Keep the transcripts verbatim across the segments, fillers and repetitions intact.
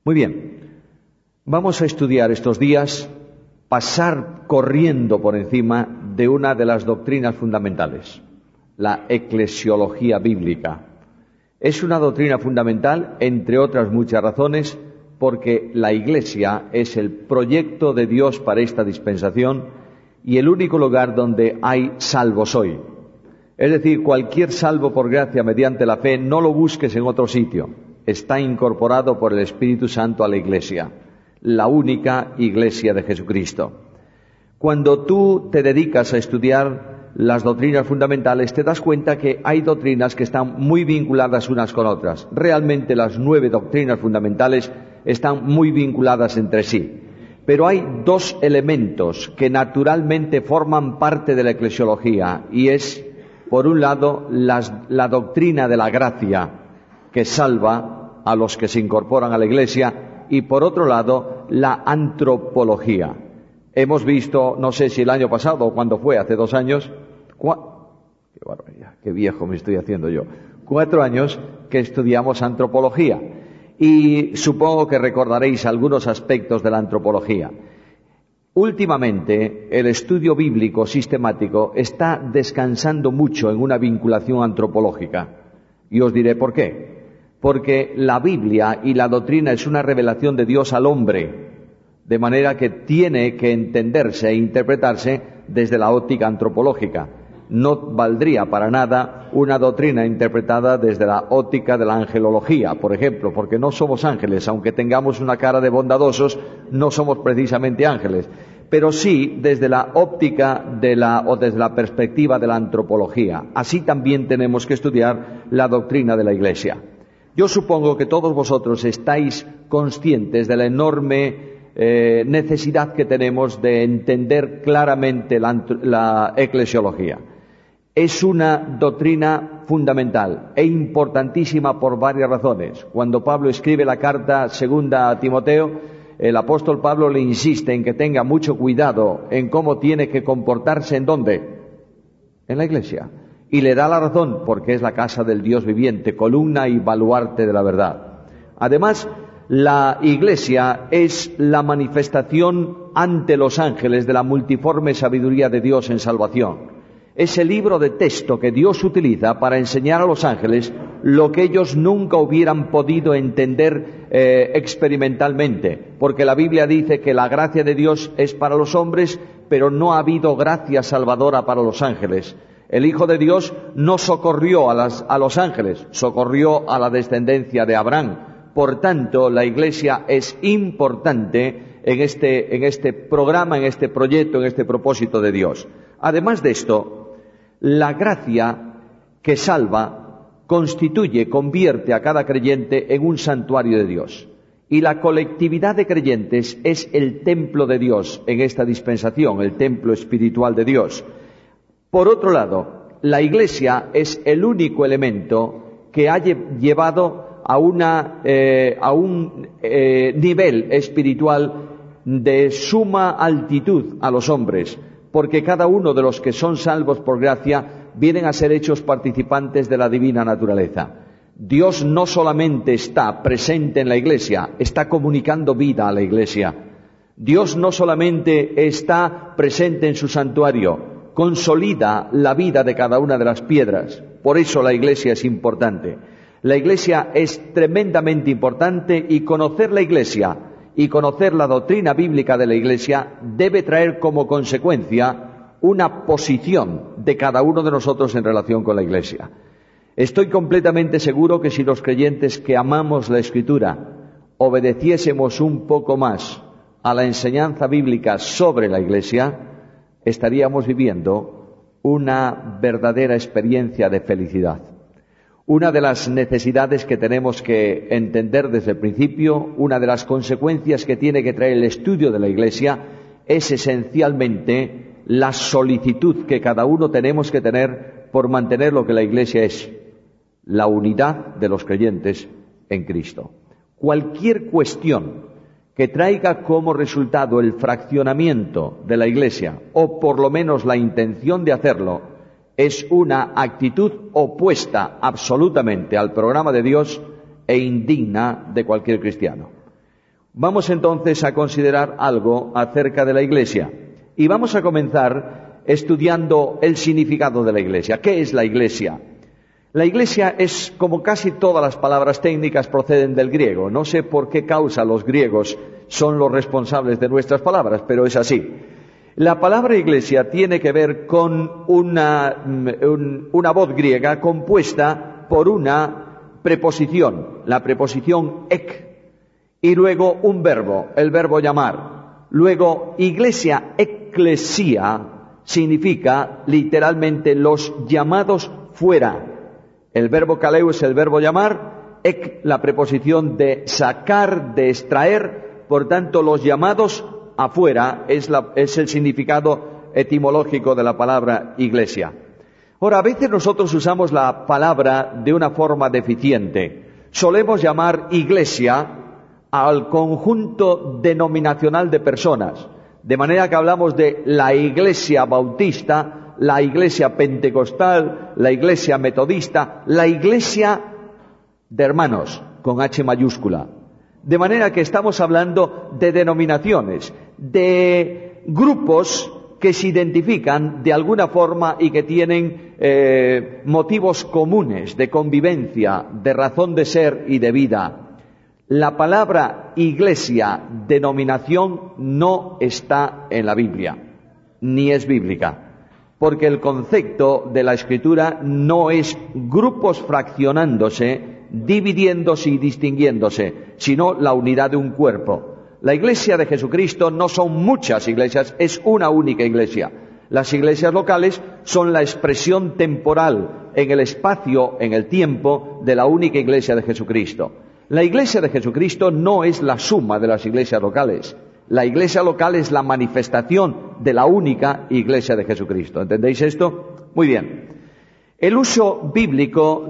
Muy bien, vamos a estudiar estos días, pasar corriendo por encima de una de las doctrinas fundamentales, la eclesiología bíblica. Es una doctrina fundamental, entre otras muchas razones, porque la Iglesia es el proyecto de Dios para esta dispensación y el único lugar donde hay salvos hoy. Es decir, cualquier salvo por gracia mediante la fe, no lo busques en otro sitio. Está incorporado por el Espíritu Santo a la Iglesia, la única Iglesia de Jesucristo. Cuando tú te dedicas a estudiar las doctrinas fundamentales, te das cuenta que hay doctrinas que están muy vinculadas unas con otras. Realmente las nueve doctrinas fundamentales están muy vinculadas entre sí. Pero hay dos elementos que naturalmente forman parte de la eclesiología, y es, por un lado, las, la doctrina de la gracia, que salva a los que se incorporan a la Iglesia, y por otro lado, la antropología. Hemos visto, no sé si el año pasado o cuando fue, hace dos años, cua... qué barbaridad, qué viejo me estoy haciendo yo, cuatro años que estudiamos antropología. Y supongo que recordaréis algunos aspectos de la antropología. Últimamente, el estudio bíblico sistemático está descansando mucho en una vinculación antropológica. Y os diré por qué. Porque la Biblia y la doctrina es una revelación de Dios al hombre, de manera que tiene que entenderse e interpretarse desde la óptica antropológica. No valdría para nada una doctrina interpretada desde la óptica de la angelología, por ejemplo, porque no somos ángeles, aunque tengamos una cara de bondadosos, no somos precisamente ángeles, pero sí desde la óptica de la, o desde la perspectiva de la antropología. Así también tenemos que estudiar la doctrina de la Iglesia. Yo supongo que todos vosotros estáis conscientes de la enorme eh, necesidad que tenemos de entender claramente la, la eclesiología. Es una doctrina fundamental e importantísima por varias razones. Cuando Pablo escribe la carta segunda a Timoteo, el apóstol Pablo le insiste en que tenga mucho cuidado en cómo tiene que comportarse. ¿En dónde? En la Iglesia. Y le da la razón, porque es la casa del Dios viviente, columna y baluarte de la verdad. Además, la Iglesia es la manifestación ante los ángeles de la multiforme sabiduría de Dios en salvación. Es el libro de texto que Dios utiliza para enseñar a los ángeles lo que ellos nunca hubieran podido entender eh, experimentalmente, porque la Biblia dice que la gracia de Dios es para los hombres, pero no ha habido gracia salvadora para los ángeles. El Hijo de Dios no socorrió a, las, a los ángeles, socorrió a la descendencia de Abraham. Por tanto, la Iglesia es importante en este, en este programa, en este proyecto, en este propósito de Dios. Además de esto, la gracia que salva constituye, convierte a cada creyente en un santuario de Dios. Y la colectividad de creyentes es el templo de Dios en esta dispensación, el templo espiritual de Dios. Por otro lado, la Iglesia es el único elemento que ha llevado a, una, eh, a un eh, nivel espiritual de suma altitud a los hombres, porque cada uno de los que son salvos por gracia vienen a ser hechos participantes de la divina naturaleza. Dios no solamente está presente en la Iglesia, está comunicando vida a la Iglesia. Dios no solamente está presente en su santuario, consolida la vida de cada una de las piedras. Por eso la Iglesia es importante. La Iglesia es tremendamente importante, y conocer la Iglesia y conocer la doctrina bíblica de la Iglesia debe traer como consecuencia una posición de cada uno de nosotros en relación con la Iglesia. Estoy completamente seguro que si los creyentes que amamos la Escritura obedeciésemos un poco más a la enseñanza bíblica sobre la Iglesia, estaríamos viviendo una verdadera experiencia de felicidad. Una de las necesidades que tenemos que entender desde el principio, una de las consecuencias que tiene que traer el estudio de la Iglesia, es esencialmente la solicitud que cada uno tenemos que tener por mantener lo que la Iglesia es, la unidad de los creyentes en Cristo. Cualquier cuestión que traiga como resultado el fraccionamiento de la Iglesia, o por lo menos la intención de hacerlo, es una actitud opuesta absolutamente al programa de Dios e indigna de cualquier cristiano. Vamos entonces a considerar algo acerca de la Iglesia. Y vamos a comenzar estudiando el significado de la Iglesia. ¿Qué es la Iglesia? La Iglesia es, como casi todas las palabras técnicas, proceden del griego. No sé por qué causa los griegos son los responsables de nuestras palabras, pero es así. La palabra Iglesia tiene que ver con una, un, una voz griega compuesta por una preposición, la preposición ek, y luego un verbo, el verbo llamar. Luego, iglesia, eclesia, significa literalmente los llamados fuera. El verbo kaleo es el verbo llamar, ek la preposición de sacar, de extraer, por tanto los llamados afuera es, la, es el significado etimológico de la palabra iglesia. Ahora, a veces nosotros usamos la palabra de una forma deficiente. Solemos llamar iglesia al conjunto denominacional de personas, de manera que hablamos de la iglesia bautista, la iglesia pentecostal, la iglesia metodista, la iglesia de hermanos, con H mayúscula. De manera que estamos hablando de denominaciones, de grupos que se identifican de alguna forma y que tienen eh, motivos comunes de convivencia, de razón de ser y de vida. La palabra iglesia, denominación, no está en la Biblia, ni es bíblica, porque el concepto de la Escritura no es grupos fraccionándose, dividiéndose y distinguiéndose, sino la unidad de un cuerpo. La iglesia de Jesucristo no son muchas iglesias, es una única iglesia. Las iglesias locales son la expresión temporal en el espacio, en el tiempo, de la única iglesia de Jesucristo. La iglesia de Jesucristo no es la suma de las iglesias locales. La iglesia local es la manifestación de la única iglesia de Jesucristo. ¿Entendéis esto? Muy bien. El uso bíblico,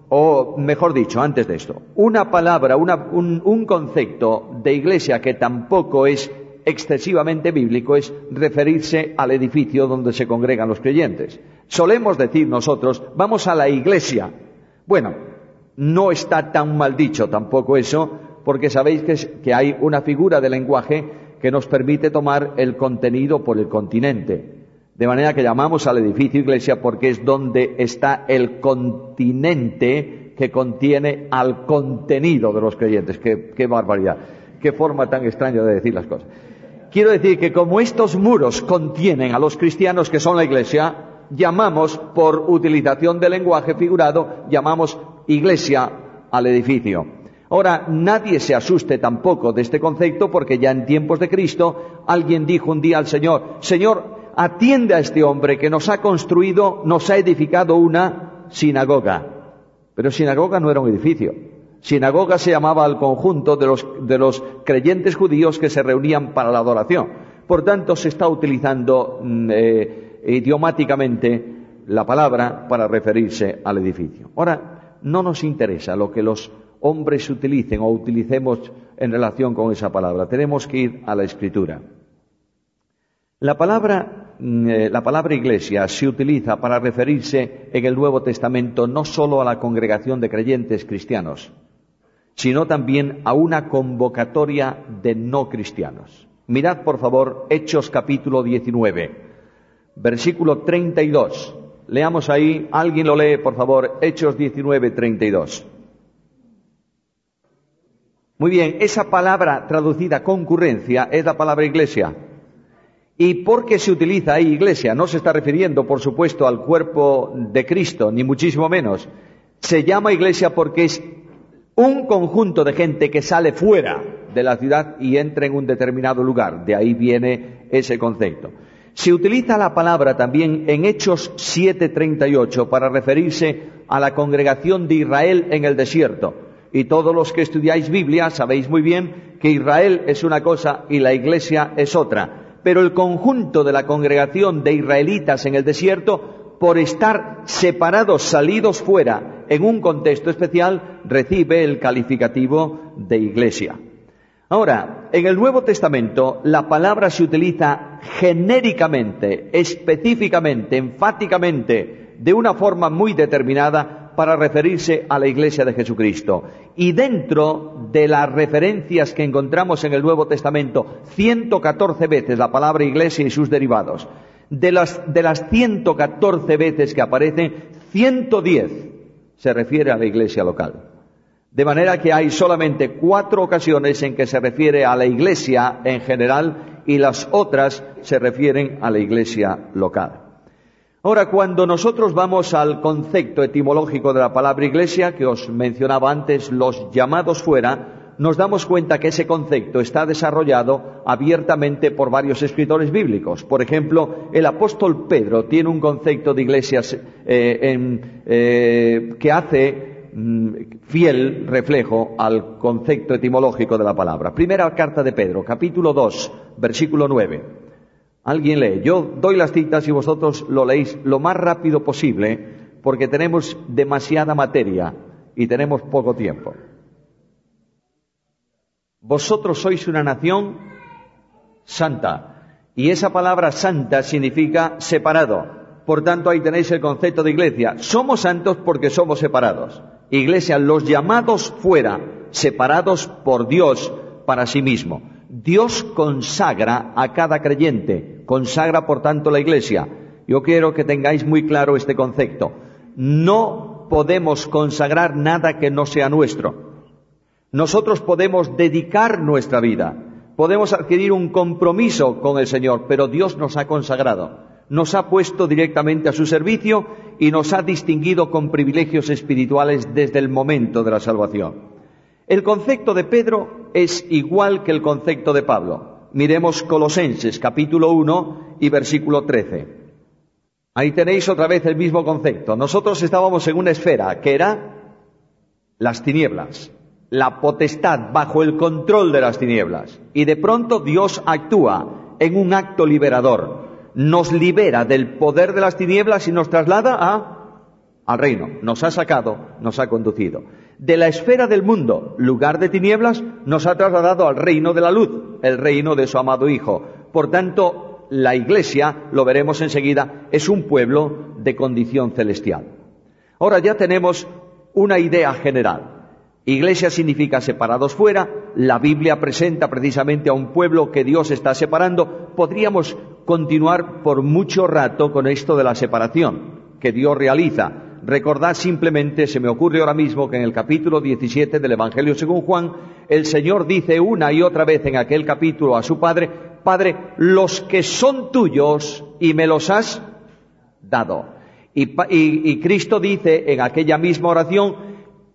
o mejor dicho, antes de esto, una palabra, una, un, un concepto de iglesia que tampoco es excesivamente bíblico es referirse al edificio donde se congregan los creyentes. Solemos decir nosotros, vamos a la iglesia. Bueno, no está tan mal dicho tampoco eso, porque sabéis que, es, que hay una figura de lenguaje que nos permite tomar el contenido por el continente. De manera que llamamos al edificio iglesia porque es donde está el continente que contiene al contenido de los creyentes. ¡Qué, qué barbaridad! ¡Qué forma tan extraña de decir las cosas! Quiero decir que como estos muros contienen a los cristianos que son la iglesia, llamamos, por utilización del lenguaje figurado, llamamos iglesia al edificio. Ahora, nadie se asuste tampoco de este concepto, porque ya en tiempos de Cristo alguien dijo un día al Señor: Señor, atiende a este hombre que nos ha construido, nos ha edificado una sinagoga. Pero sinagoga no era un edificio. Sinagoga se llamaba al conjunto de los, de los creyentes judíos que se reunían para la adoración. Por tanto, se está utilizando eh, idiomáticamente la palabra para referirse al edificio. Ahora, no nos interesa lo que los hombres utilicen o utilicemos en relación con esa palabra. Tenemos que ir a la Escritura. La palabra, eh, la palabra iglesia se utiliza para referirse en el Nuevo Testamento no solo a la congregación de creyentes cristianos, sino también a una convocatoria de no cristianos. Mirad, por favor, Hechos capítulo diecinueve, versículo treinta y dos. Leamos ahí, alguien lo lee, por favor, Hechos diecinueve, treinta y dos. Muy bien, esa palabra traducida concurrencia es la palabra iglesia. ¿Y por qué se utiliza ahí iglesia? No se está refiriendo, por supuesto, al cuerpo de Cristo, ni muchísimo menos. Se llama iglesia porque es un conjunto de gente que sale fuera de la ciudad y entra en un determinado lugar. De ahí viene ese concepto. Se utiliza la palabra también en Hechos siete, treinta y ocho para referirse a la congregación de Israel en el desierto. Y todos los que estudiáis Biblia sabéis muy bien que Israel es una cosa y la iglesia es otra. Pero el conjunto de la congregación de israelitas en el desierto, por estar separados, salidos fuera, en un contexto especial, recibe el calificativo de iglesia. Ahora, en el Nuevo Testamento, la palabra se utiliza genéricamente, específicamente, enfáticamente, de una forma muy determinada, para referirse a la Iglesia de Jesucristo. Y dentro de las referencias que encontramos en el Nuevo Testamento, ciento catorce veces la palabra Iglesia y sus derivados. De las, de las ciento catorce veces que aparecen, ciento diez se refiere a la Iglesia local. De manera que hay solamente cuatro ocasiones en que se refiere a la Iglesia en general y las otras se refieren a la Iglesia local. Ahora, cuando nosotros vamos al concepto etimológico de la palabra Iglesia, que os mencionaba antes, los llamados fuera, nos damos cuenta que ese concepto está desarrollado abiertamente por varios escritores bíblicos. Por ejemplo, el apóstol Pedro tiene un concepto de iglesias eh, en, eh, que hace fiel reflejo al concepto etimológico de la palabra. Primera carta de Pedro, capítulo dos, versículo nueve. Alguien lee. Yo doy las citas y vosotros lo leéis lo más rápido posible porque tenemos demasiada materia y tenemos poco tiempo. Vosotros sois una nación santa y esa palabra santa significa separado. Por tanto, ahí tenéis el concepto de iglesia. Somos santos porque somos separados. Iglesia, los llamados fuera, separados por Dios para sí mismo. Dios consagra a cada creyente, consagra por tanto la iglesia. Yo quiero que tengáis muy claro este concepto. No podemos consagrar nada que no sea nuestro. Nosotros podemos dedicar nuestra vida, podemos adquirir un compromiso con el Señor, pero Dios nos ha consagrado. Nos ha puesto directamente a su servicio y nos ha distinguido con privilegios espirituales desde el momento de la salvación. El concepto de Pedro es igual que el concepto de Pablo. Miremos Colosenses, capítulo uno y versículo trece. Ahí tenéis otra vez el mismo concepto. Nosotros estábamos en una esfera que era las tinieblas, la potestad bajo el control de las tinieblas. Y de pronto Dios actúa en un acto liberador. Nos libera del poder de las tinieblas y nos traslada a, al reino. Nos ha sacado, nos ha conducido. De la esfera del mundo, lugar de tinieblas, nos ha trasladado al reino de la luz, el reino de su amado Hijo. Por tanto, la Iglesia, lo veremos enseguida, es un pueblo de condición celestial. Ahora ya tenemos una idea general. Iglesia significa separados fuera. La Biblia presenta precisamente a un pueblo que Dios está separando. Podríamos continuar por mucho rato con esto de la separación que Dios realiza. Recordad simplemente, se me ocurre ahora mismo que en el capítulo diecisiete del Evangelio según Juan, el Señor dice una y otra vez en aquel capítulo a su Padre: Padre, los que son tuyos y me los has dado. Y, y, y Cristo dice en aquella misma oración: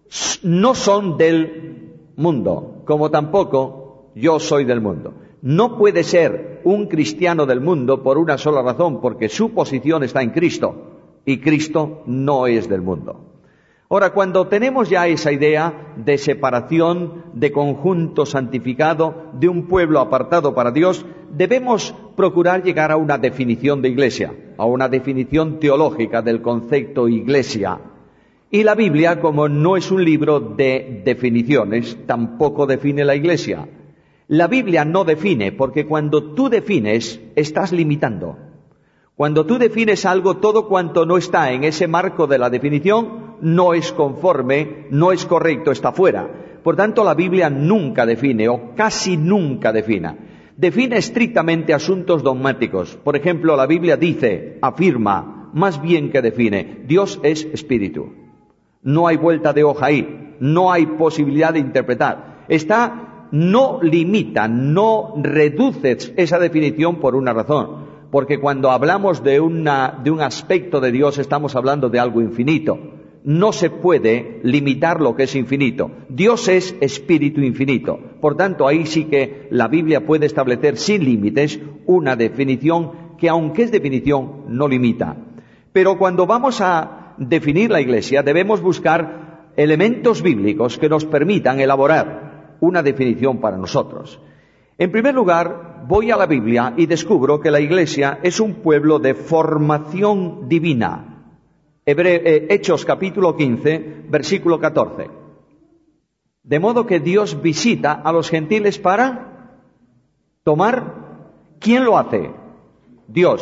no son del mundo, como tampoco yo soy del mundo. No puede ser un cristiano del mundo por una sola razón, porque su posición está en Cristo, y Cristo no es del mundo. Ahora, cuando tenemos ya esa idea de separación, de conjunto santificado, de un pueblo apartado para Dios, debemos procurar llegar a una definición de iglesia, a una definición teológica del concepto iglesia. Y la Biblia, como no es un libro de definiciones, tampoco define la iglesia. La Biblia no define, porque cuando tú defines, estás limitando. Cuando tú defines algo, todo cuanto no está en ese marco de la definición, no es conforme, no es correcto, está fuera. Por tanto, la Biblia nunca define, o casi nunca define. Define estrictamente asuntos dogmáticos. Por ejemplo, la Biblia dice, afirma, más bien que define, Dios es espíritu. No hay vuelta de hoja ahí, no hay posibilidad de interpretar. Está, no limita, no reduce esa definición por una razón. Porque cuando hablamos de, una, de un aspecto de Dios, estamos hablando de algo infinito. No se puede limitar lo que es infinito. Dios es espíritu infinito. Por tanto, ahí sí que la Biblia puede establecer sin límites una definición que, aunque es definición, no limita. Pero cuando vamos a definir la Iglesia, debemos buscar elementos bíblicos que nos permitan elaborar una definición para nosotros. En primer lugar, voy a la Biblia y descubro que la Iglesia es un pueblo de formación divina. Hebre- eh, Hechos capítulo quince, versículo catorce. De modo que Dios visita a los gentiles para tomar. ¿Quién lo hace? Dios.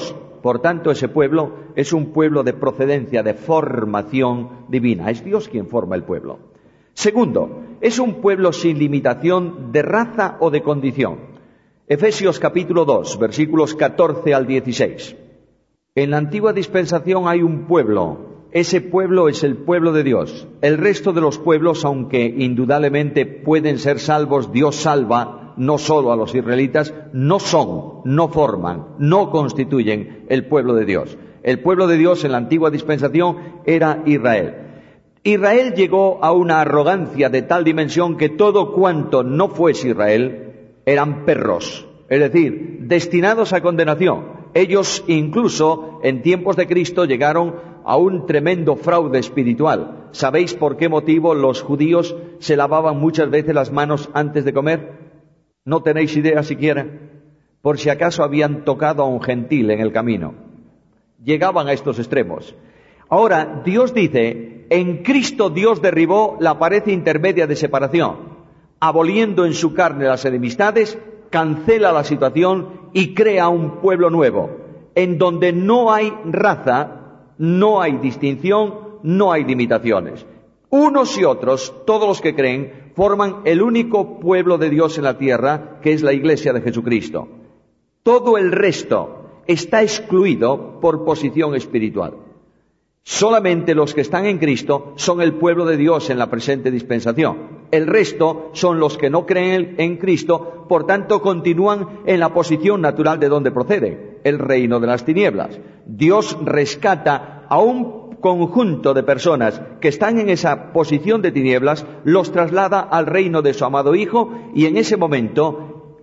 Por tanto, ese pueblo es un pueblo de procedencia, de formación divina. Es Dios quien forma el pueblo. Segundo, es un pueblo sin limitación de raza o de condición. Efesios capítulo dos, versículos catorce al dieciséis. En la antigua dispensación hay un pueblo. Ese pueblo es el pueblo de Dios. El resto de los pueblos, aunque indudablemente pueden ser salvos, Dios salva no solo a los israelitas, no son, no forman, no constituyen el pueblo de Dios. El pueblo de Dios en la antigua dispensación era Israel. Israel llegó a una arrogancia de tal dimensión que todo cuanto no fuese Israel eran perros, es decir, destinados a condenación. Ellos incluso en tiempos de Cristo llegaron a un tremendo fraude espiritual. ¿Sabéis por qué motivo los judíos se lavaban muchas veces las manos antes de comer? ¿No tenéis idea siquiera? Por si acaso habían tocado a un gentil en el camino. Llegaban a estos extremos. Ahora, Dios dice, en Cristo Dios derribó la pared intermedia de separación, aboliendo en su carne las enemistades, cancela la situación y crea un pueblo nuevo, en donde no hay raza, no hay distinción, no hay limitaciones. Unos y otros, todos los que creen, forman el único pueblo de Dios en la tierra, que es la Iglesia de Jesucristo. Todo el resto está excluido por posición espiritual. Solamente los que están en Cristo son el pueblo de Dios en la presente dispensación. El resto son los que no creen en Cristo, por tanto continúan en la posición natural de donde proceden, el reino de las tinieblas. Dios rescata a un conjunto de personas que están en esa posición de tinieblas, los traslada al reino de su amado Hijo, y en ese momento,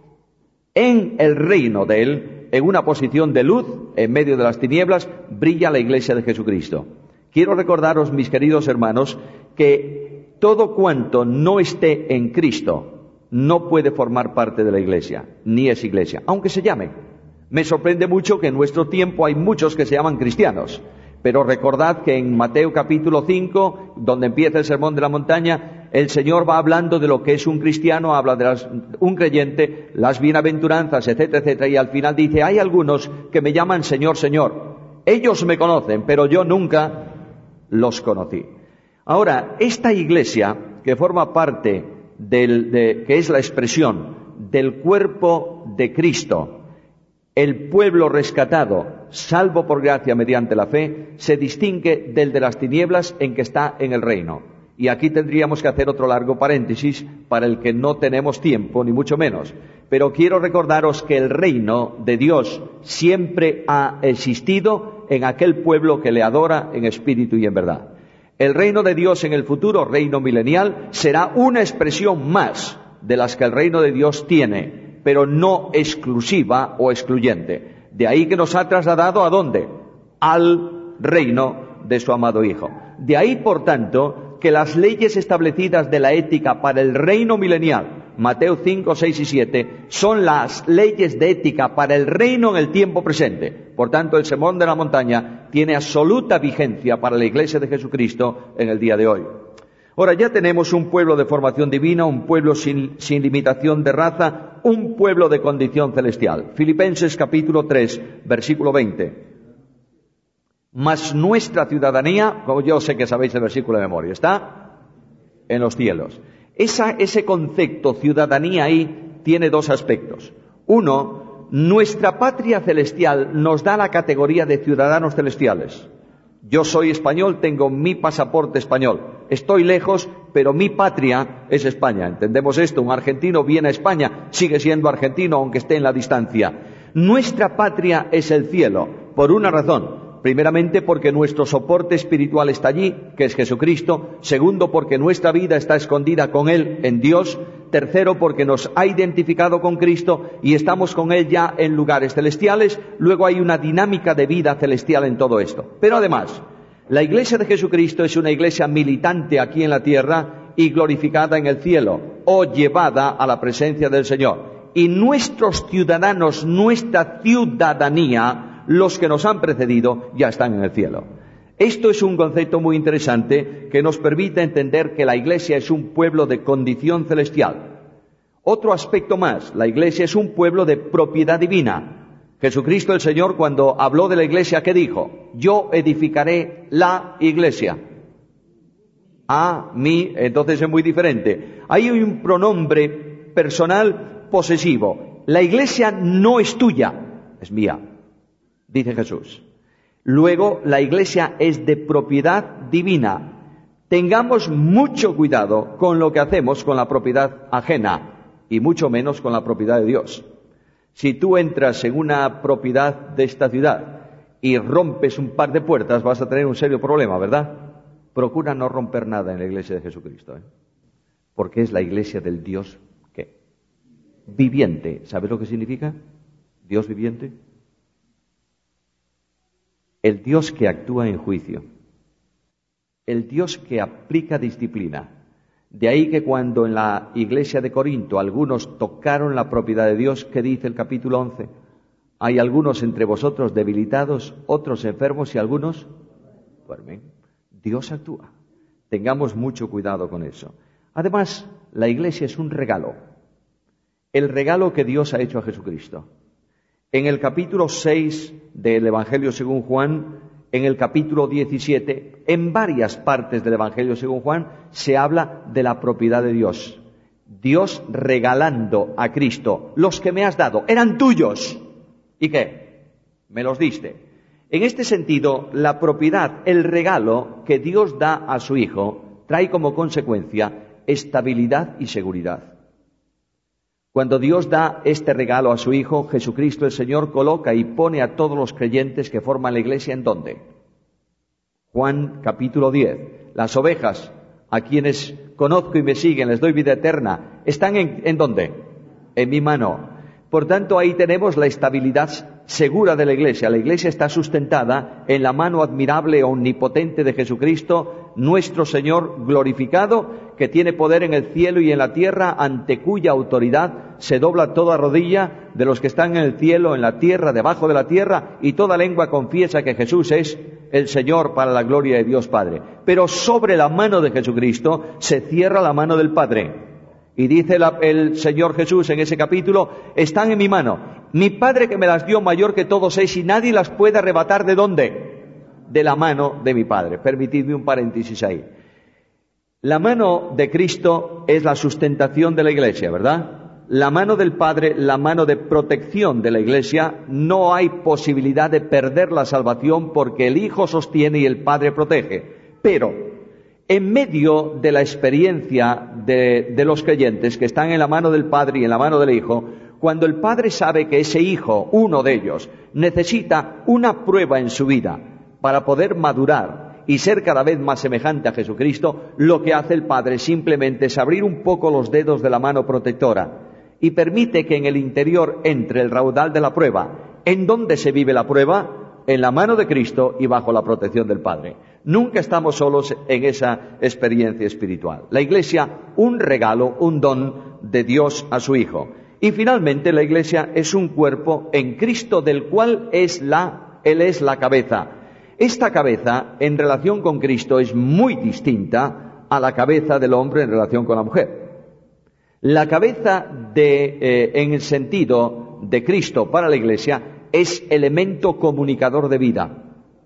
en el reino de Él, en una posición de luz, en medio de las tinieblas, brilla la Iglesia de Jesucristo. Quiero recordaros, mis queridos hermanos, que todo cuanto no esté en Cristo no puede formar parte de la Iglesia, ni es Iglesia, aunque se llame. Me sorprende mucho que en nuestro tiempo hay muchos que se llaman cristianos, pero recordad que en Mateo capítulo cinco, donde empieza el Sermón de la Montaña, el Señor va hablando de lo que es un cristiano, habla de las, un creyente, las bienaventuranzas, etcétera, etcétera, y al final dice, hay algunos que me llaman Señor, Señor. Ellos me conocen, pero yo nunca los conocí. Ahora, esta iglesia, que forma parte del, de, que es la expresión del cuerpo de Cristo, el pueblo rescatado, salvo por gracia mediante la fe, se distingue del de las tinieblas en que está en el reino. Y aquí tendríamos que hacer otro largo paréntesis para el que no tenemos tiempo, ni mucho menos. Pero quiero recordaros que el reino de Dios siempre ha existido en aquel pueblo que le adora en espíritu y en verdad. El reino de Dios en el futuro, reino milenial, será una expresión más de las que el reino de Dios tiene, pero no exclusiva o excluyente. De ahí que nos ha trasladado ¿a dónde? Al reino de su amado Hijo. De ahí, por tanto, que las leyes establecidas de la ética para el reino milenial, Mateo cinco, seis y siete, son las leyes de ética para el reino en el tiempo presente. Por tanto, el Sermón de la Montaña tiene absoluta vigencia para la Iglesia de Jesucristo en el día de hoy. Ahora, ya tenemos un pueblo de formación divina, un pueblo sin, sin limitación de raza, un pueblo de condición celestial. Filipenses capítulo tres, versículo veinte. Mas nuestra ciudadanía, como yo sé que sabéis el versículo de memoria, está en los cielos. Esa, ese concepto ciudadanía ahí tiene dos aspectos. Uno, nuestra patria celestial nos da la categoría de ciudadanos celestiales. Yo soy español, tengo mi pasaporte español. Estoy lejos, pero mi patria es España. ¿Entendemos esto? Un argentino viene a España, sigue siendo argentino aunque esté en la distancia. Nuestra patria es el cielo, por una razón. Primeramente porque nuestro soporte espiritual está allí, que es Jesucristo. Segundo, porque nuestra vida está escondida con Él en Dios. Tercero, porque nos ha identificado con Cristo y estamos con Él ya en lugares celestiales. Luego hay una dinámica de vida celestial en todo esto. Pero además, la Iglesia de Jesucristo es una iglesia militante aquí en la tierra y glorificada en el cielo, o llevada a la presencia del Señor. Y nuestros ciudadanos, nuestra ciudadanía, los que nos han precedido, ya están en el cielo. Esto es un concepto muy interesante que nos permite entender que la Iglesia es un pueblo de condición celestial. Otro aspecto más, la Iglesia es un pueblo de propiedad divina. Jesucristo el Señor, cuando habló de la iglesia, ¿qué dijo? Yo edificaré la iglesia. A mí, entonces es muy diferente. Hay un pronombre personal posesivo. La iglesia no es tuya, es mía, dice Jesús. Luego, la iglesia es de propiedad divina. Tengamos mucho cuidado con lo que hacemos con la propiedad ajena y mucho menos con la propiedad de Dios. Si tú entras en una propiedad de esta ciudad y rompes un par de puertas, vas a tener un serio problema, ¿verdad? Procura no romper nada en la iglesia de Jesucristo, ¿eh? Porque es la iglesia del Dios, ¿qué? Viviente. ¿Sabes lo que significa? Dios viviente. El Dios que actúa en juicio. El Dios que aplica disciplina. De ahí que cuando en la iglesia de Corinto algunos tocaron la propiedad de Dios, ¿qué dice el capítulo once? Hay algunos entre vosotros debilitados, otros enfermos y algunos duermen. Dios actúa. Tengamos mucho cuidado con eso. Además, la iglesia es un regalo. El regalo que Dios ha hecho a Jesucristo. En el capítulo seis del Evangelio según Juan, en el capítulo diecisiete, en varias partes del Evangelio según Juan, se habla de la propiedad de Dios. Dios regalando a Cristo. Los que me has dado eran tuyos. ¿Y qué? Me los diste. En este sentido, la propiedad, el regalo que Dios da a su Hijo, trae como consecuencia estabilidad y seguridad. Cuando Dios da este regalo a su Hijo, Jesucristo el Señor coloca y pone a todos los creyentes que forman la iglesia, ¿en dónde? Juan capítulo diez. Las ovejas, a quienes conozco y me siguen, les doy vida eterna, ¿están en, en dónde? En mi mano. Por tanto, ahí tenemos la estabilidad segura de la iglesia. La iglesia está sustentada en la mano admirable e omnipotente de Jesucristo, nuestro Señor glorificado, que tiene poder en el cielo y en la tierra, ante cuya autoridad se dobla toda rodilla de los que están en el cielo, en la tierra, debajo de la tierra, y toda lengua confiesa que Jesús es el Señor para la gloria de Dios Padre. Pero sobre la mano de Jesucristo se cierra la mano del Padre. Y dice la, el Señor Jesús en ese capítulo, están en mi mano. Mi Padre que me las dio mayor que todos es y nadie las puede arrebatar. ¿De dónde? De la mano de mi Padre. Permitidme un paréntesis ahí. La mano de Cristo es la sustentación de la iglesia, ¿verdad? La mano del Padre, la mano de protección de la iglesia, no hay posibilidad de perder la salvación porque el Hijo sostiene y el Padre protege. Pero en medio de la experiencia de, de los creyentes que están en la mano del Padre y en la mano del Hijo, cuando el Padre sabe que ese Hijo, uno de ellos, necesita una prueba en su vida para poder madurar y ser cada vez más semejante a Jesucristo, lo que hace el Padre simplemente es abrir un poco los dedos de la mano protectora y permite que en el interior entre el raudal de la prueba. ¿En dónde se vive la prueba? En la mano de Cristo y bajo la protección del Padre. Nunca estamos solos en esa experiencia espiritual. La iglesia, un regalo, un don de Dios a su Hijo. Y finalmente la iglesia es un cuerpo en Cristo del cual es la, Él es la cabeza. Esta cabeza en relación con Cristo es muy distinta a la cabeza del hombre en relación con la mujer. La cabeza de, eh, en el sentido de Cristo para la iglesia es elemento comunicador de vida,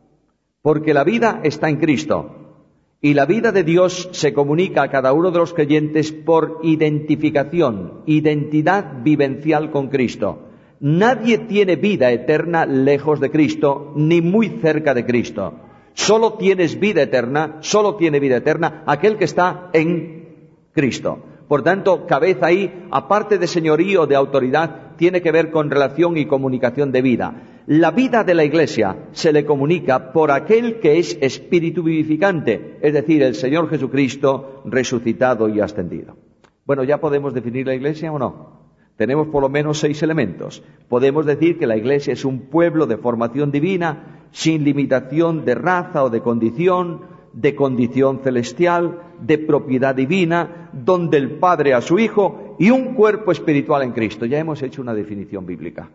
porque la vida está en Cristo y la vida de Dios se comunica a cada uno de los creyentes por identificación, identidad vivencial con Cristo. Nadie tiene vida eterna lejos de Cristo, ni muy cerca de Cristo. Solo tienes vida eterna, solo tiene vida eterna aquel que está en Cristo. Por tanto, cabeza ahí, aparte de señorío, de autoridad, tiene que ver con relación y comunicación de vida. La vida de la iglesia se le comunica por aquel que es espíritu vivificante, es decir, el Señor Jesucristo resucitado y ascendido. Bueno, ¿ya podemos definir la iglesia o no? Tenemos por lo menos seis elementos. Podemos decir que la iglesia es un pueblo de formación divina, sin limitación de raza o de condición, de condición celestial, de propiedad divina, donde el Padre a su Hijo y un cuerpo espiritual en Cristo. Ya hemos hecho una definición bíblica.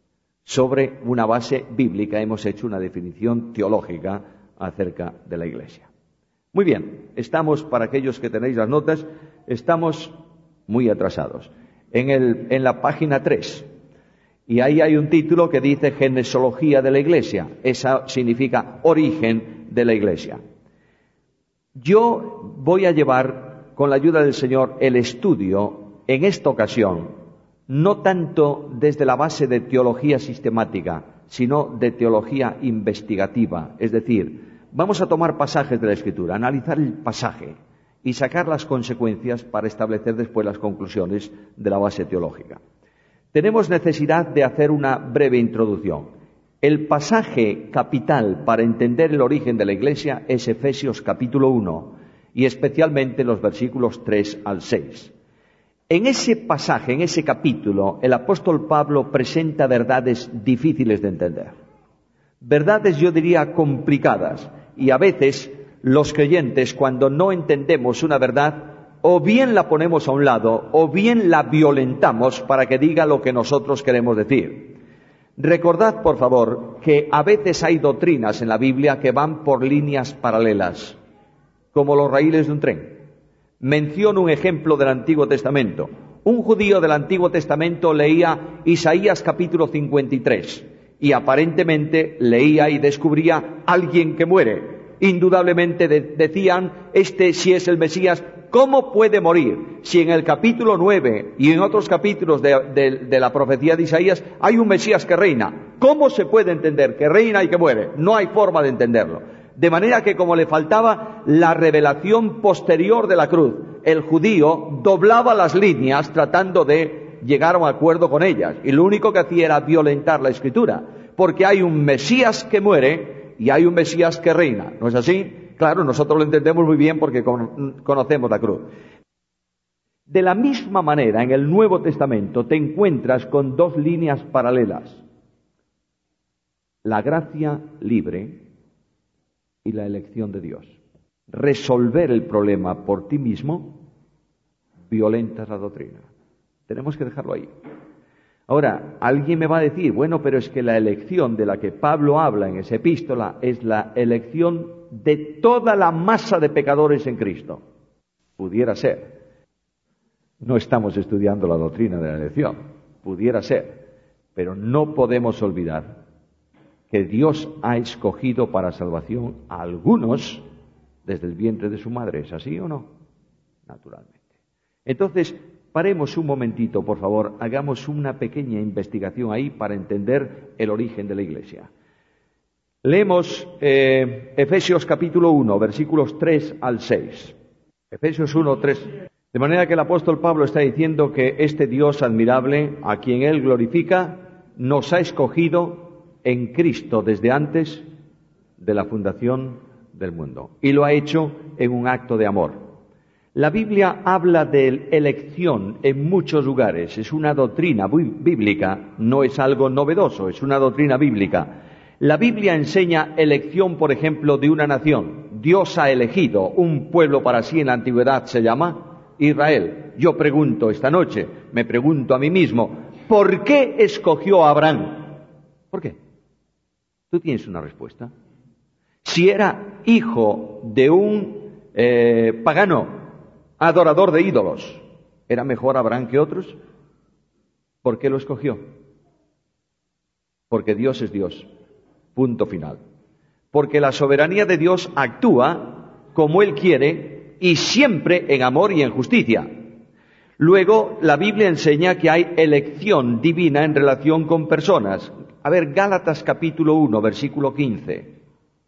Sobre una base bíblica hemos hecho una definición teológica acerca de la iglesia. Muy bien, estamos, para aquellos que tenéis las notas, estamos muy atrasados. En, el, en la página tres. Y ahí hay un título que dice Genesología de la Iglesia. Esa significa origen de la Iglesia. Yo voy a llevar, con la ayuda del Señor, el estudio, en esta ocasión, no tanto desde la base de teología sistemática, sino de teología investigativa. Es decir, vamos a tomar pasajes de la Escritura, analizar el pasaje y sacar las consecuencias para establecer después las conclusiones de la base teológica. Tenemos necesidad de hacer una breve introducción. El pasaje capital para entender el origen de la Iglesia es Efesios capítulo uno y especialmente los versículos tres al seis. En ese pasaje, en ese capítulo, el apóstol Pablo presenta verdades difíciles de entender. Verdades, yo diría, complicadas. Y a veces los creyentes, cuando no entendemos una verdad, o bien la ponemos a un lado, o bien la violentamos para que diga lo que nosotros queremos decir. Recordad, por favor, que a veces hay doctrinas en la Biblia que van por líneas paralelas, como los raíles de un tren. Menciono un ejemplo del Antiguo Testamento. Un judío del Antiguo Testamento leía Isaías capítulo cincuenta y tres y aparentemente leía y descubría alguien que muere. Indudablemente de- decían, este sí es el Mesías. ¿Cómo puede morir si en el capítulo nueve y en otros capítulos de, de, de la profecía de Isaías hay un Mesías que reina? ¿Cómo se puede entender que reina y que muere? No hay forma de entenderlo. De manera que como le faltaba la revelación posterior de la cruz, el judío doblaba las líneas tratando de llegar a un acuerdo con ellas. Y lo único que hacía era violentar la Escritura, porque hay un Mesías que muere y hay un Mesías que reina. ¿No es así? Claro, nosotros lo entendemos muy bien porque con- conocemos la cruz. De la misma manera, en el Nuevo Testamento te encuentras con dos líneas paralelas. La gracia libre y la elección de Dios. Resolver el problema por ti mismo violentas la doctrina. Tenemos que dejarlo ahí. Ahora, alguien me va a decir, bueno, pero es que la elección de la que Pablo habla en esa epístola es la elección de toda la masa de pecadores en Cristo. Pudiera ser. No estamos estudiando la doctrina de la elección. Pudiera ser. Pero no podemos olvidar que Dios ha escogido para salvación a algunos desde el vientre de su madre. ¿Es así o no? Naturalmente. Entonces, paremos un momentito, por favor, hagamos una pequeña investigación ahí para entender el origen de la Iglesia. Leemos eh, Efesios capítulo uno, versículos tres al seis. Efesios uno, tres. De manera que el apóstol Pablo está diciendo que este Dios admirable, a quien Él glorifica, nos ha escogido en Cristo desde antes de la fundación del mundo. Y lo ha hecho en un acto de amor. La Biblia habla de elección en muchos lugares. Es una doctrina bíblica, no es algo novedoso, es una doctrina bíblica. La Biblia enseña elección, por ejemplo, de una nación. Dios ha elegido un pueblo para sí en la antigüedad, se llama Israel. Yo pregunto esta noche, me pregunto a mí mismo, ¿por qué escogió a Abraham? ¿Por qué? ¿Tú tienes una respuesta? Si era hijo de un eh, pagano, adorador de ídolos, ¿era mejor Abraham que otros? ¿Por qué lo escogió? Porque Dios es Dios. Punto final. Porque la soberanía de Dios actúa como Él quiere y siempre en amor y en justicia. Luego, la Biblia enseña que hay elección divina en relación con personas. A ver, Gálatas capítulo uno, versículo quince.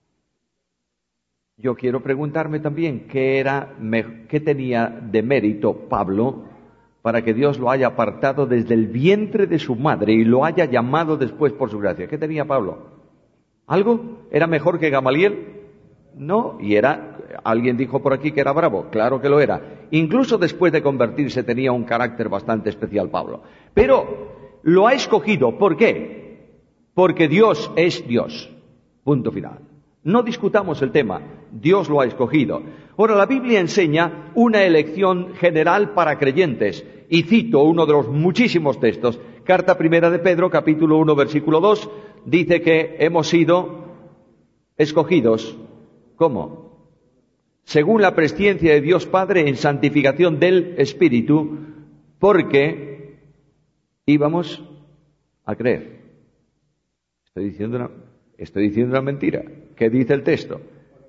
Yo quiero preguntarme también qué era, qué tenía de mérito Pablo para que Dios lo haya apartado desde el vientre de su madre y lo haya llamado después por su gracia. ¿Qué tenía Pablo? ¿Algo? ¿Era mejor que Gamaliel? No, y era, alguien dijo por aquí que era bravo, claro que lo era. Incluso después de convertirse tenía un carácter bastante especial Pablo. Pero lo ha escogido, ¿por qué? Porque Dios es Dios. Punto final. No discutamos el tema, Dios lo ha escogido. Ahora, la Biblia enseña una elección general para creyentes. Y cito uno de los muchísimos textos. Carta primera de Pedro, capítulo uno, versículo dos, dice que hemos sido escogidos. ¿Cómo? Según la presciencia de Dios Padre en santificación del Espíritu, porque íbamos a creer. Estoy diciendo una, estoy diciendo una mentira. ¿Qué dice el texto?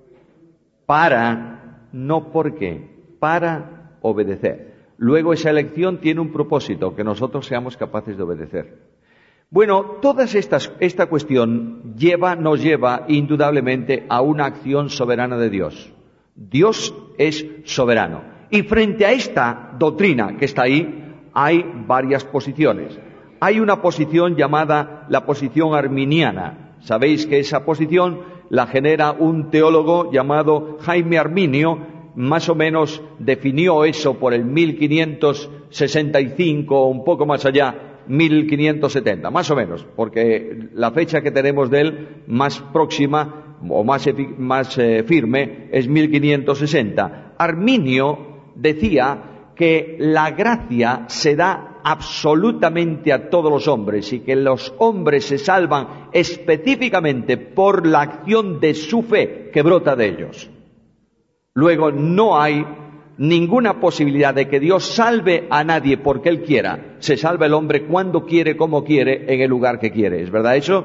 Para, no porque, para obedecer. Luego esa elección tiene un propósito, que nosotros seamos capaces de obedecer. Bueno, toda esta cuestión lleva, nos lleva indudablemente a una acción soberana de Dios. Dios es soberano. Y frente a esta doctrina que está ahí, hay varias posiciones. Hay una posición llamada la posición arminiana. Sabéis que esa posición la genera un teólogo llamado Jaime Arminio, más o menos definió eso por el mil quinientos sesenta y cinco o un poco más allá, mil quinientos setenta, más o menos, porque la fecha que tenemos de él más próxima o más, más eh, firme es mil quinientos sesenta. Arminio decía que la gracia se da absolutamente a todos los hombres y que los hombres se salvan específicamente por la acción de su fe que brota de ellos. Luego no hay ninguna posibilidad de que Dios salve a nadie porque Él quiera. Se salva el hombre cuando quiere, como quiere, en el lugar que quiere. ¿Es verdad eso?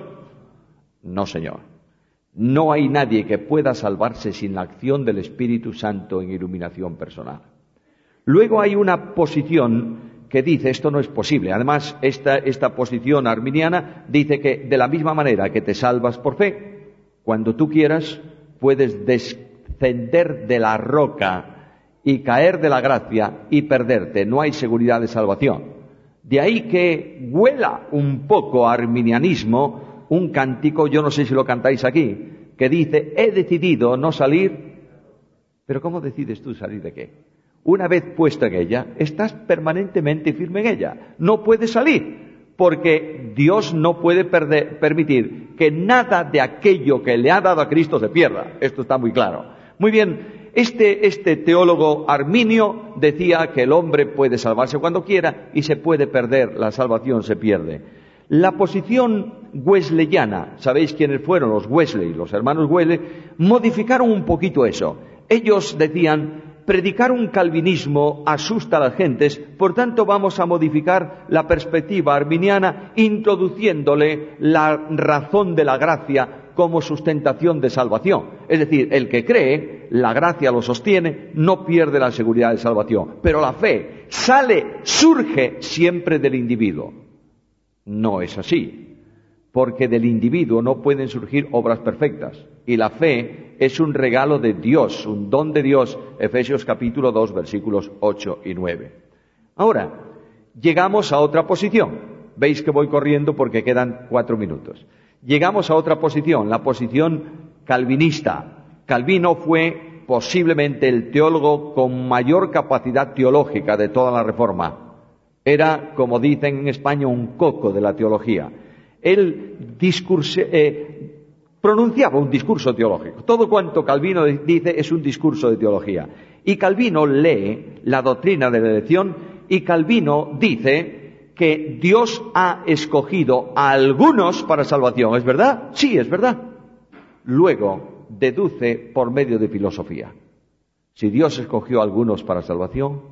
No, señor. No hay nadie que pueda salvarse sin la acción del Espíritu Santo en iluminación personal. Luego hay una posición que dice esto no es posible. Además, esta, esta posición arminiana dice que de la misma manera que te salvas por fe, cuando tú quieras puedes descender de la roca y caer de la gracia y perderte. No hay seguridad de salvación. De ahí que huela un poco a arminianismo un cántico, yo no sé si lo cantáis aquí, que dice, he decidido no salir. Pero ¿cómo decides tú salir de qué? Una vez puesto en ella, estás permanentemente firme en ella. No puedes salir, porque Dios no puede perder, permitir que nada de aquello que le ha dado a Cristo se pierda. Esto está muy claro. Muy bien, este, este teólogo Arminio decía que el hombre puede salvarse cuando quiera y se puede perder, la salvación se pierde. La posición wesleyana, ¿sabéis quiénes fueron los Wesley, los hermanos Wesley? Modificaron un poquito eso. Ellos decían, predicar un calvinismo asusta a las gentes, por tanto vamos a modificar la perspectiva arminiana introduciéndole la razón de la gracia como sustentación de salvación. Es decir, el que cree, la gracia lo sostiene, no pierde la seguridad de salvación. Pero la fe sale, surge siempre del individuo. No es así, porque del individuo no pueden surgir obras perfectas. Y la fe es un regalo de Dios, un don de Dios, Efesios capítulo dos, versículos ocho y nueve. Ahora, llegamos a otra posición. Veis que voy corriendo porque quedan cuatro minutos. Llegamos a otra posición, la posición calvinista. Calvino fue posiblemente el teólogo con mayor capacidad teológica de toda la Reforma. Era, como dicen en España, un coco de la teología. Él discurse, eh, pronunciaba un discurso teológico. Todo cuanto Calvino dice es un discurso de teología. Y Calvino lee la doctrina de la elección y Calvino dice que Dios ha escogido a algunos para salvación. ¿Es verdad? Sí, es verdad. Luego deduce por medio de filosofía. Si Dios escogió a algunos para salvación,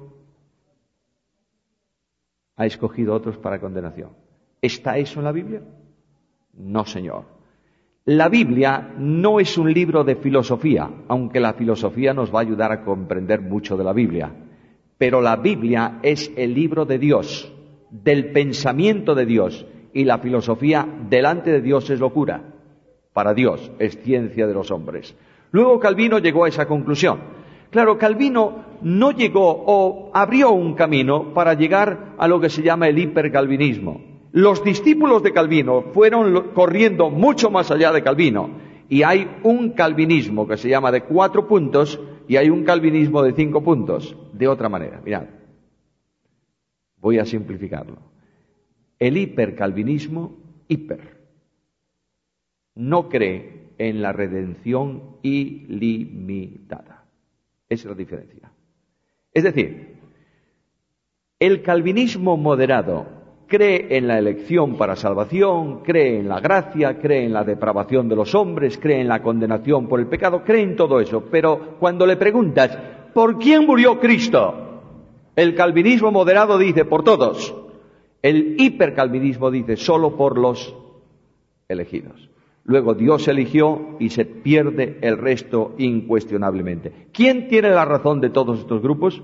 ha escogido a otros para condenación. ¿Está eso en la Biblia? No, señor. La Biblia no es un libro de filosofía, aunque la filosofía nos va a ayudar a comprender mucho de la Biblia. Pero la Biblia es el libro de Dios, del pensamiento de Dios, y la filosofía delante de Dios es locura. Para Dios es ciencia de los hombres. Luego Calvino llegó a esa conclusión. Claro, Calvino no llegó o abrió un camino para llegar a lo que se llama el hipercalvinismo. Los discípulos de Calvino fueron corriendo mucho más allá de Calvino. Y hay un calvinismo que se llama de cuatro puntos y hay un calvinismo de cinco puntos. De otra manera, mirad. Voy a simplificarlo. El hipercalvinismo, hiper, no cree en la redención ilimitada. Esa es la diferencia. Es decir, el calvinismo moderado cree en la elección para salvación, cree en la gracia, cree en la depravación de los hombres, cree en la condenación por el pecado, cree en todo eso. Pero cuando le preguntas, ¿por quién murió Cristo? El calvinismo moderado dice, por todos. El hipercalvinismo dice solo por los elegidos. Luego Dios eligió y se pierde el resto incuestionablemente. ¿Quién tiene la razón de todos estos grupos?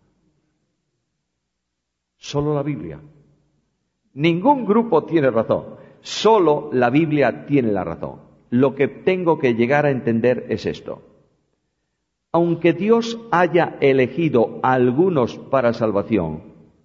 Solo la Biblia. Ningún grupo tiene razón. Solo la Biblia tiene la razón. Lo que tengo que llegar a entender es esto. Aunque Dios haya elegido a algunos para salvación,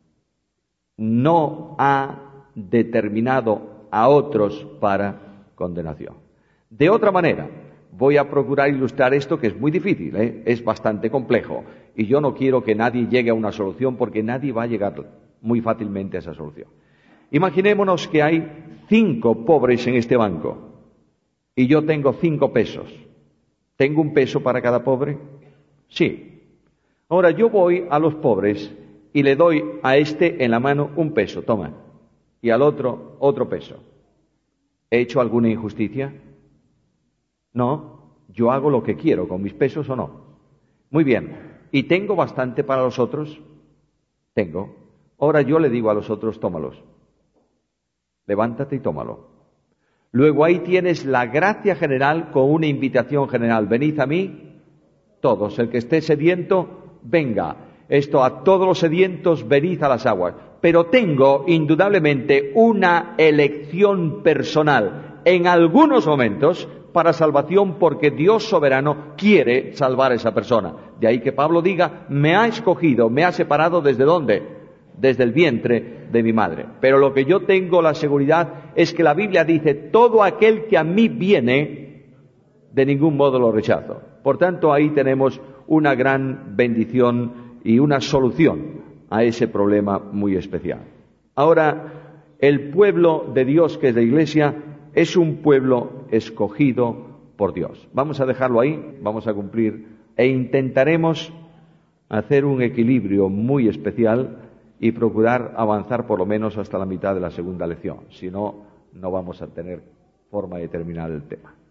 no ha determinado a otros para condenación. De otra manera, voy a procurar ilustrar esto que es muy difícil, ¿eh? Es bastante complejo y yo no quiero que nadie llegue a una solución porque nadie va a llegar muy fácilmente a esa solución. Imaginémonos que hay cinco pobres en este banco y yo tengo cinco pesos. ¿Tengo un peso para cada pobre? Sí. Ahora yo voy a los pobres y le doy a este en la mano un peso, toma, y al otro otro peso. ¿He hecho alguna injusticia? No, yo hago lo que quiero con mis pesos o no. Muy bien, ¿y tengo bastante para los otros? Tengo. Ahora yo le digo a los otros, tómalos. Levántate y tómalo. Luego ahí tienes la gracia general con una invitación general. Venid a mí, todos. El que esté sediento, venga. Esto a todos los sedientos, venid a las aguas. Pero tengo indudablemente una elección personal en algunos momentos para salvación porque Dios soberano quiere salvar a esa persona. De ahí que Pablo diga, me ha escogido, me ha separado ¿desde dónde? Desde el vientre de mi madre. Pero lo que yo tengo la seguridad es que la Biblia dice, todo aquel que a mí viene, de ningún modo lo rechazo. Por tanto, ahí tenemos una gran bendición y una solución a ese problema muy especial. Ahora, el pueblo de Dios, que es la Iglesia, es un pueblo escogido por Dios. Vamos a dejarlo ahí, vamos a cumplir e intentaremos hacer un equilibrio muy especial y procurar avanzar por lo menos hasta la mitad de la segunda lección. Si no, no vamos a tener forma de terminar el tema.